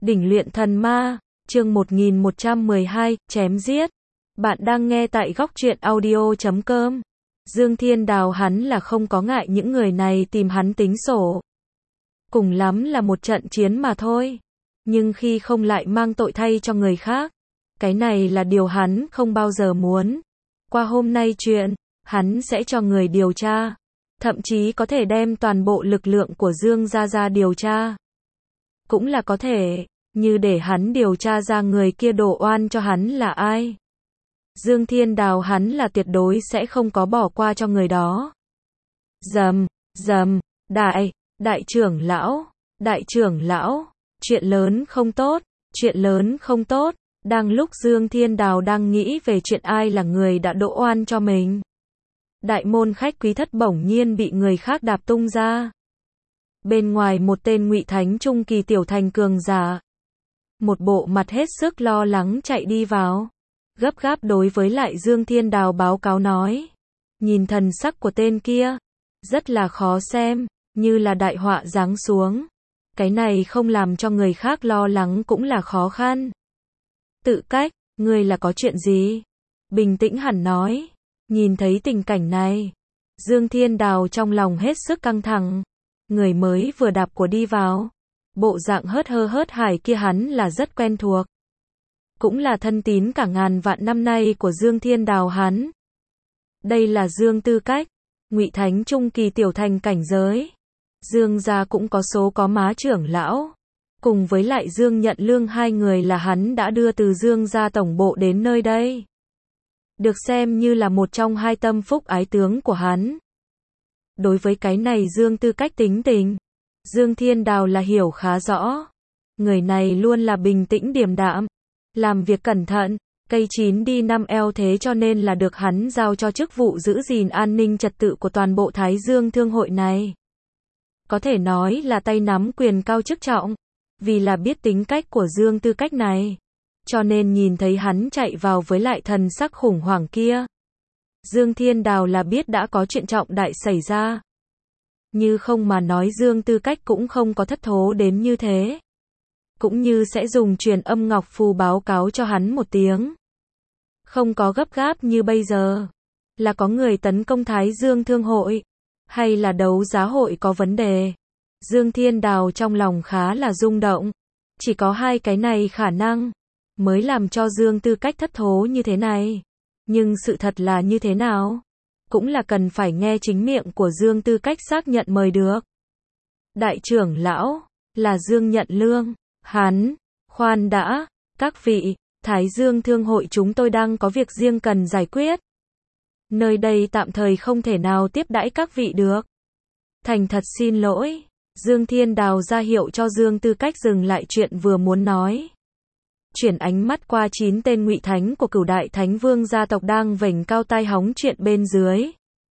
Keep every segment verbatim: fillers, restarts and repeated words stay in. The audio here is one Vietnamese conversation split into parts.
Đỉnh luyện thần ma, chương một nghìn một trăm mười hai, chém giết. Bạn đang nghe tại góc truyện audio chấm com. Dương Thiên Đào hắn là không có ngại những người này tìm hắn tính sổ. Cùng lắm là một trận chiến mà thôi. Nhưng khi không lại mang tội thay cho người khác. Cái này là điều hắn không bao giờ muốn. Qua hôm nay chuyện, hắn sẽ cho người điều tra. Thậm chí có thể đem toàn bộ lực lượng của Dương gia ra điều tra. Cũng là có thể, như để hắn điều tra ra người kia đổ oan cho hắn là ai. Dương Thiên Đào hắn là tuyệt đối sẽ không có bỏ qua cho người đó. Dầm, dầm, đại, đại trưởng lão, đại trưởng lão, chuyện lớn không tốt, chuyện lớn không tốt. Đang lúc Dương Thiên Đào đang nghĩ về chuyện ai là người đã đổ oan cho mình. Đại môn khách quý thất bỗng nhiên bị người khác đạp tung ra. Bên ngoài một tên Ngụy Thánh trung kỳ tiểu thành cường giả. Một bộ mặt hết sức lo lắng chạy đi vào. Gấp gáp đối với lại Dương Thiên Đào báo cáo nói. Nhìn thần sắc của tên kia. Rất là khó xem, như là đại họa giáng xuống. Cái này không làm cho người khác lo lắng cũng là khó khăn. Tự cách, ngươi là có chuyện gì? Bình tĩnh hẳn nói. Nhìn thấy tình cảnh này. Dương Thiên Đào trong lòng hết sức căng thẳng. Người mới vừa đạp của đi vào. Bộ dạng hớt hơ hớt hải kia hắn là rất quen thuộc. Cũng là thân tín cả ngàn vạn năm nay của Dương Thiên Đào hắn. Đây là Dương Tư Cách, Ngụy Thánh trung kỳ tiểu thành cảnh giới. Dương gia cũng có số có má trưởng lão. Cùng với lại Dương Nhận Lương hai người là hắn đã đưa từ Dương gia tổng bộ đến nơi đây. Được xem như là một trong hai tâm phúc ái tướng của hắn. Đối với cái này Dương Tư Cách tính tình, Dương Thiên Đào là hiểu khá rõ. Người này luôn là bình tĩnh điềm đạm, làm việc cẩn thận, cây chín đi năm eo thế cho nên là được hắn giao cho chức vụ giữ gìn an ninh trật tự của toàn bộ Thái Dương Thương hội này. Có thể nói là tay nắm quyền cao chức trọng, vì là biết tính cách của Dương Tư Cách này. Cho nên nhìn thấy hắn chạy vào với lại thần sắc khủng hoảng kia. Dương Thiên Đào là biết đã có chuyện trọng đại xảy ra. Như không mà nói Dương Tư Cách cũng không có thất thố đến như thế. Cũng như sẽ dùng truyền âm ngọc phù báo cáo cho hắn một tiếng. Không có gấp gáp như bây giờ. Là có người tấn công Thái Dương Thương hội. Hay là đấu giá hội có vấn đề. Dương Thiên Đào trong lòng khá là rung động. Chỉ có hai cái này khả năng. Mới làm cho Dương Tư Cách thất thố như thế này. Nhưng sự thật là như thế nào? Cũng là cần phải nghe chính miệng của Dương Tư Cách xác nhận mời được. Đại trưởng lão, là Dương Nhận Lương, hắn, khoan đã, các vị, Thái Dương Thương hội chúng tôi đang có việc riêng cần giải quyết. Nơi đây tạm thời không thể nào tiếp đãi các vị được. Thành thật xin lỗi, Dương Thiên Đào ra hiệu cho Dương Tư Cách dừng lại chuyện vừa muốn nói. Chuyển ánh mắt qua chín tên Ngụy Thánh của Cửu Đại Thánh Vương gia tộc đang vểnh cao tai hóng chuyện bên dưới.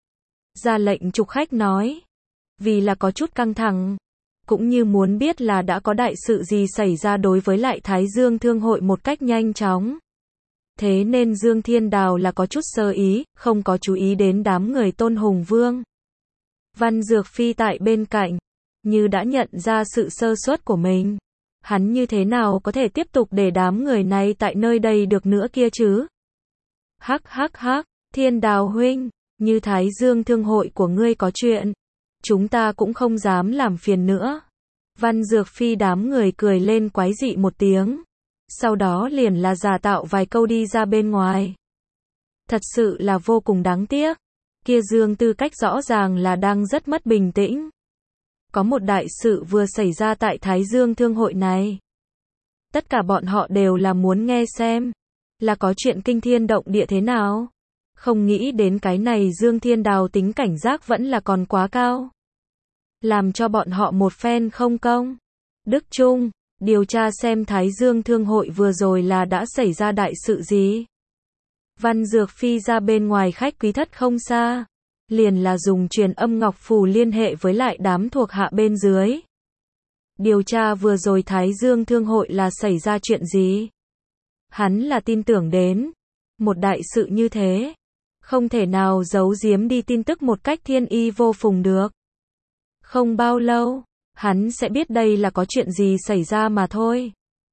Ra lệnh trục khách nói. Vì là có chút căng thẳng. Cũng như muốn biết là đã có đại sự gì xảy ra đối với lại Thái Dương Thương hội một cách nhanh chóng. Thế nên Dương Thiên Đào là có chút sơ ý, không có chú ý đến đám người Tôn Hùng Vương. Văn Dược Phi tại bên cạnh. Như đã nhận ra sự sơ suất của mình. Hắn như thế nào có thể tiếp tục để đám người này tại nơi đây được nữa kia chứ? Hắc hắc hắc, Thiên Đào huynh, như Thái Dương Thương hội của ngươi có chuyện. Chúng ta cũng không dám làm phiền nữa. Văn Dược Phi đám người cười lên quái dị một tiếng. Sau đó liền là giả tạo vài câu đi ra bên ngoài. Thật sự là vô cùng đáng tiếc. Kia Dương Tư Cách rõ ràng là đang rất mất bình tĩnh. Có một đại sự vừa xảy ra tại Thái Dương Thương hội này. Tất cả bọn họ đều là muốn nghe xem. Là có chuyện kinh thiên động địa thế nào. Không nghĩ đến cái này Dương Thiên Đào tính cảnh giác vẫn là còn quá cao. Làm cho bọn họ một phen không công. Đức Trung, điều tra xem Thái Dương Thương hội vừa rồi là đã xảy ra đại sự gì. Văn Dược Phi ra bên ngoài khách quý thất không xa. Liền là dùng truyền âm ngọc phù liên hệ với lại đám thuộc hạ bên dưới. Điều tra vừa rồi Thái Dương Thương hội là xảy ra chuyện gì. Hắn là tin tưởng đến. Một đại sự như thế. Không thể nào giấu giếm đi tin tức một cách thiên y vô phùng được. Không bao lâu, hắn sẽ biết đây là có chuyện gì xảy ra mà thôi.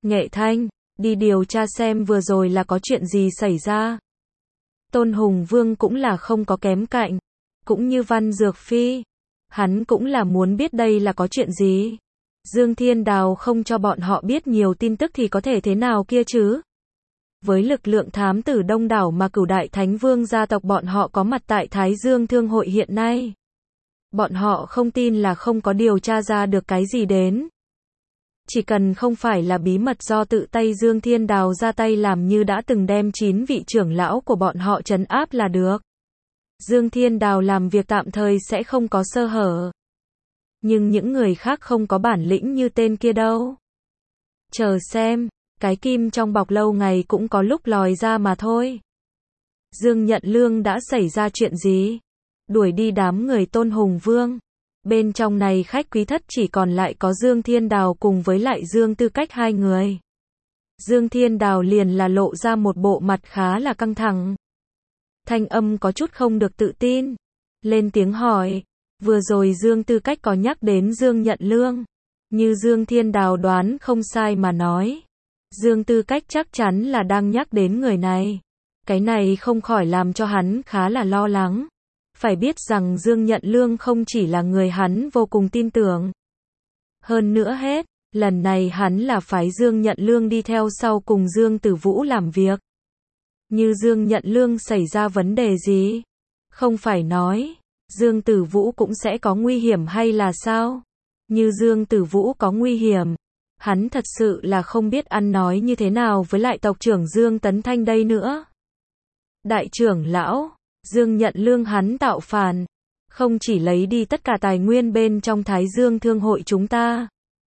Nghệ Thanh, đi điều tra xem vừa rồi là có chuyện gì xảy ra. Tôn Hùng Vương cũng là không có kém cạnh, cũng như Văn Dược Phi, hắn cũng là muốn biết đây là có chuyện gì. Dương Thiên Đào không cho bọn họ biết nhiều tin tức thì có thể thế nào kia chứ? Với lực lượng thám tử đông đảo mà Cửu Đại Thánh Vương gia tộc bọn họ có mặt tại Thái Dương Thương hội hiện nay, bọn họ không tin là không có điều tra ra được cái gì đến. Chỉ cần không phải là bí mật do tự tay Dương Thiên Đào ra tay làm như đã từng đem chín vị trưởng lão của bọn họ trấn áp là được. Dương Thiên Đào làm việc tạm thời sẽ không có sơ hở. Nhưng những người khác không có bản lĩnh như tên kia đâu. Chờ xem, cái kim trong bọc lâu ngày cũng có lúc lòi ra mà thôi. Dương Nhận Lương đã xảy ra chuyện gì? Đuổi đi đám người Tôn Hùng Vương. Bên trong này khách quý thất chỉ còn lại có Dương Thiên Đào cùng với lại Dương Tư Cách hai người. Dương Thiên Đào liền là lộ ra một bộ mặt khá là căng thẳng. Thanh âm có chút không được tự tin. Lên tiếng hỏi, vừa rồi Dương Tư Cách có nhắc đến Dương Nhận Lương. Như Dương Thiên Đào đoán không sai mà nói. Dương Tư Cách chắc chắn là đang nhắc đến người này. Cái này không khỏi làm cho hắn khá là lo lắng. Phải biết rằng Dương Nhận Lương không chỉ là người hắn vô cùng tin tưởng. Hơn nữa hết, lần này hắn là phái Dương Nhận Lương đi theo sau cùng Dương Tử Vũ làm việc. Như Dương Nhận Lương xảy ra vấn đề gì? Không phải nói, Dương Tử Vũ cũng sẽ có nguy hiểm hay là sao? Như Dương Tử Vũ có nguy hiểm, hắn thật sự là không biết ăn nói như thế nào với lại tộc trưởng Dương Tấn Thanh đây nữa. Đại trưởng lão, Dương Nhận Lương hắn tạo phản, không chỉ lấy đi tất cả tài nguyên bên trong Thái Dương Thương hội chúng ta,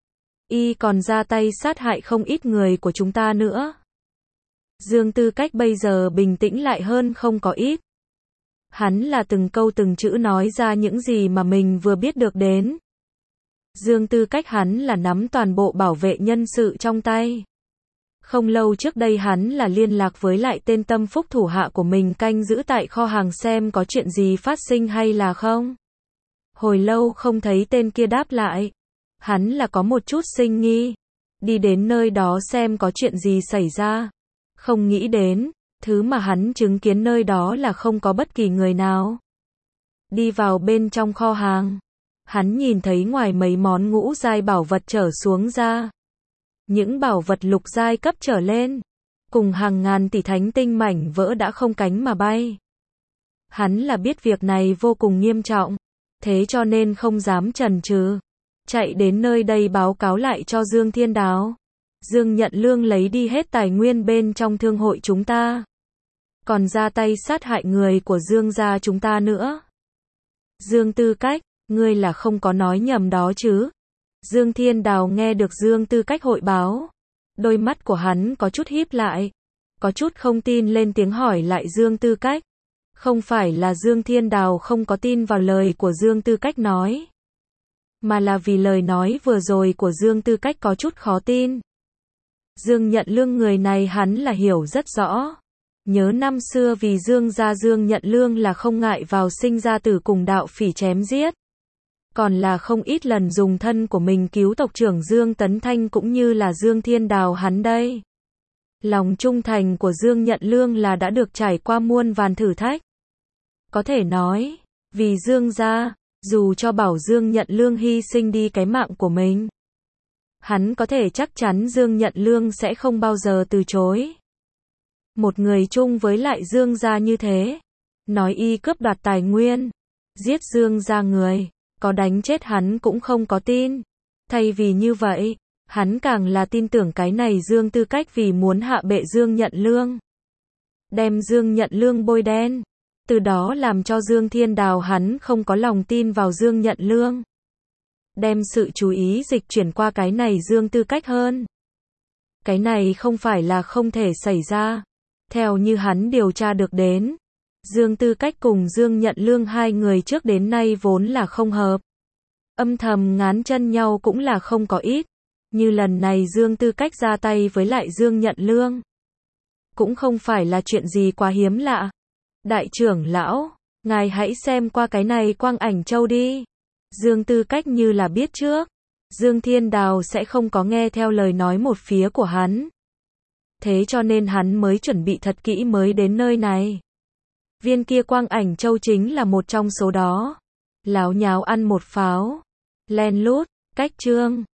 y còn ra tay sát hại không ít người của chúng ta nữa. Dương Tư Cách bây giờ bình tĩnh lại hơn không có ít. Hắn là từng câu từng chữ nói ra những gì mà mình vừa biết được đến. Dương Tư Cách hắn là nắm toàn bộ bảo vệ nhân sự trong tay. Không lâu trước đây hắn là liên lạc với lại tên tâm phúc thủ hạ của mình canh giữ tại kho hàng xem có chuyện gì phát sinh hay là không. Hồi lâu không thấy tên kia đáp lại. Hắn là có một chút sinh nghi. Đi đến nơi đó xem có chuyện gì xảy ra. Không nghĩ đến, thứ mà hắn chứng kiến nơi đó là không có bất kỳ người nào. Đi vào bên trong kho hàng. Hắn nhìn thấy ngoài mấy món ngũ giai bảo vật trở xuống ra. Những bảo vật lục giai cấp trở lên, cùng hàng ngàn tỷ thánh tinh mảnh vỡ đã không cánh mà bay. Hắn là biết việc này vô cùng nghiêm trọng, thế cho nên không dám chần chừ, chạy đến nơi đây báo cáo lại cho Dương Thiên Đào. Dương Nhận Lương lấy đi hết tài nguyên bên trong thương hội chúng ta, còn ra tay sát hại người của Dương gia chúng ta nữa. Dương Tư Cách, ngươi là không có nói nhầm đó chứ? Dương Thiên Đào nghe được Dương Tư Cách hội báo, đôi mắt của hắn có chút híp lại, có chút không tin lên tiếng hỏi lại Dương Tư Cách. Không phải là Dương Thiên Đào không có tin vào lời của Dương Tư Cách nói, mà là vì lời nói vừa rồi của Dương Tư Cách có chút khó tin. Dương Nhận Lương người này hắn là hiểu rất rõ. Nhớ năm xưa vì Dương gia Dương Nhận Lương là không ngại vào sinh ra tử cùng đạo phỉ chém giết. Còn là không ít lần dùng thân của mình cứu tộc trưởng Dương Tấn Thanh cũng như là Dương Thiên Đào hắn đây. Lòng trung thành của Dương Nhận Lương là đã được trải qua muôn vàn thử thách. Có thể nói, vì Dương gia, dù cho bảo Dương Nhận Lương hy sinh đi cái mạng của mình, hắn có thể chắc chắn Dương Nhận Lương sẽ không bao giờ từ chối. Một người chung với lại Dương gia như thế, nói y cướp đoạt tài nguyên, giết Dương gia người, có đánh chết hắn cũng không có tin. Thay vì như vậy, hắn càng là tin tưởng cái này Dương Tư Cách vì muốn hạ bệ Dương Nhận Lương, đem Dương Nhận Lương bôi đen, từ đó làm cho Dương Thiên Đào hắn không có lòng tin vào Dương Nhận Lương, đem sự chú ý dịch chuyển qua cái này Dương Tư Cách hơn. Cái này không phải là không thể xảy ra. Theo như hắn điều tra được đến, Dương Tư Cách cùng Dương Nhận Lương hai người trước đến nay vốn là không hợp. Âm thầm ngán chân nhau cũng là không có ít. Như lần này Dương Tư Cách ra tay với lại Dương Nhận Lương, cũng không phải là chuyện gì quá hiếm lạ. Đại trưởng lão, ngài hãy xem qua cái này quang ảnh châu đi. Dương Tư Cách như là biết trước. Dương Thiên Đào sẽ không có nghe theo lời nói một phía của hắn. Thế cho nên hắn mới chuẩn bị thật kỹ mới đến nơi này. Viên kia Quang Ảnh Châu chính là một trong số đó. Láo nháo ăn một pháo. Len lút, cách chương.